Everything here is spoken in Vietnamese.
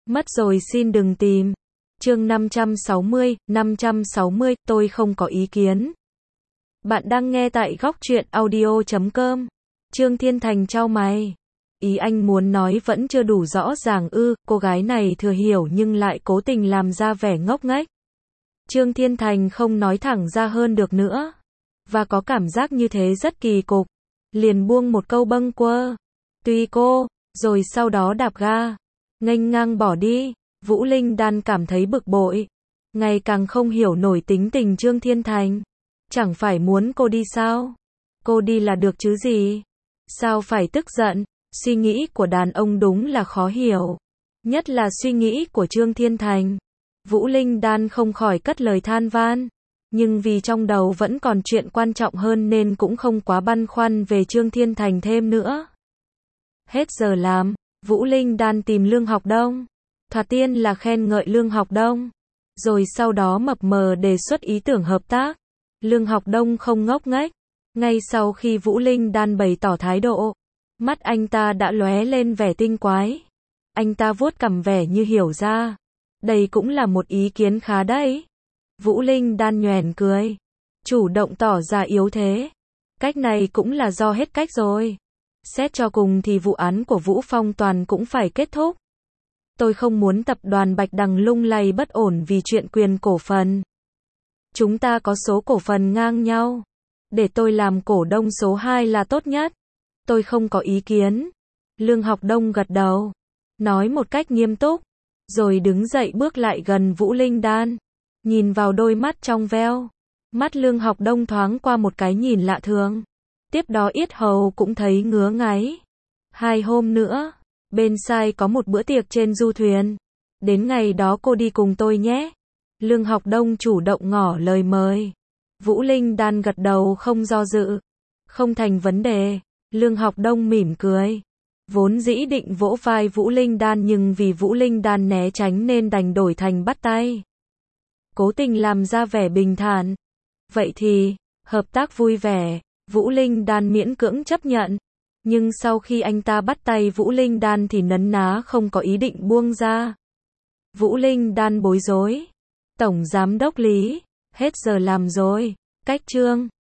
Mất rồi xin đừng tìm. Chương 560, tôi không có ý kiến. Bạn đang nghe tại góc truyện audio.com. Trương Thiên Thành chau mày. Ý anh muốn nói vẫn chưa đủ rõ ràng ư? Cô gái này thừa hiểu nhưng lại cố tình làm ra vẻ ngốc nghếch. Trương Thiên Thành không nói thẳng ra hơn được nữa. Và có cảm giác như thế rất kỳ cục. Liền buông một câu bâng quơ. Tùy cô, rồi sau đó đạp ga. Nghênh ngang bỏ đi. Vũ Linh Đan cảm thấy bực bội. Ngày càng không hiểu nổi tính tình Trương Thiên Thành. Chẳng phải muốn cô đi sao? Cô đi là được chứ gì? Sao phải tức giận? Suy nghĩ của đàn ông đúng là khó hiểu. Nhất là suy nghĩ của Trương Thiên Thành. Vũ Linh Đan không khỏi cất lời than van. Nhưng vì trong đầu vẫn còn chuyện quan trọng hơn nên cũng không quá băn khoăn về Trương Thiên Thành thêm nữa. Hết giờ làm, Vũ Linh Đan tìm Lương Học Đông. Thoạt tiên là khen ngợi Lương Học Đông. Rồi sau đó mập mờ đề xuất ý tưởng hợp tác. Lương Học Đông không ngốc nghếch. Ngay sau khi Vũ Linh Đan bày tỏ thái độ, mắt anh ta đã lóe lên vẻ tinh quái. Anh ta vuốt cằm vẻ như hiểu ra. Đây cũng là một ý kiến khá đấy. Vũ Linh Đan nhoẻn cười. Chủ động tỏ ra yếu thế. Cách này cũng là do hết cách rồi. Xét cho cùng thì vụ án của Vũ Phong Toàn cũng phải kết thúc. Tôi không muốn tập đoàn Bạch Đằng lung lay bất ổn vì chuyện quyền cổ phần. Chúng ta có số cổ phần ngang nhau. Để tôi làm cổ đông số 2 là tốt nhất. Tôi không có ý kiến. Lương Học Đông gật đầu. Nói một cách nghiêm túc. Rồi đứng dậy bước lại gần Vũ Linh Đan. Nhìn vào đôi mắt trong veo. Mắt Lương Học Đông thoáng qua một cái nhìn lạ thường. Tiếp đó yết hầu cũng thấy ngứa ngáy. 2 hôm nữa, bên Sai có một bữa tiệc trên du thuyền. Đến ngày đó cô đi cùng tôi nhé. Lương Học Đông chủ động ngỏ lời mời. Vũ Linh Đan gật đầu không do dự. Không thành vấn đề. Lương Học Đông mỉm cười. Vốn dĩ định vỗ vai Vũ Linh Đan nhưng vì Vũ Linh Đan né tránh nên đành đổi thành bắt tay. Cố tình làm ra vẻ bình thản. Vậy thì, hợp tác vui vẻ. Vũ Linh Đan miễn cưỡng chấp nhận. Nhưng sau khi anh ta bắt tay Vũ Linh Đan thì nấn ná không có ý định buông ra. Vũ Linh Đan bối rối. Tổng giám đốc Lý, hết giờ làm rồi. Cách Trương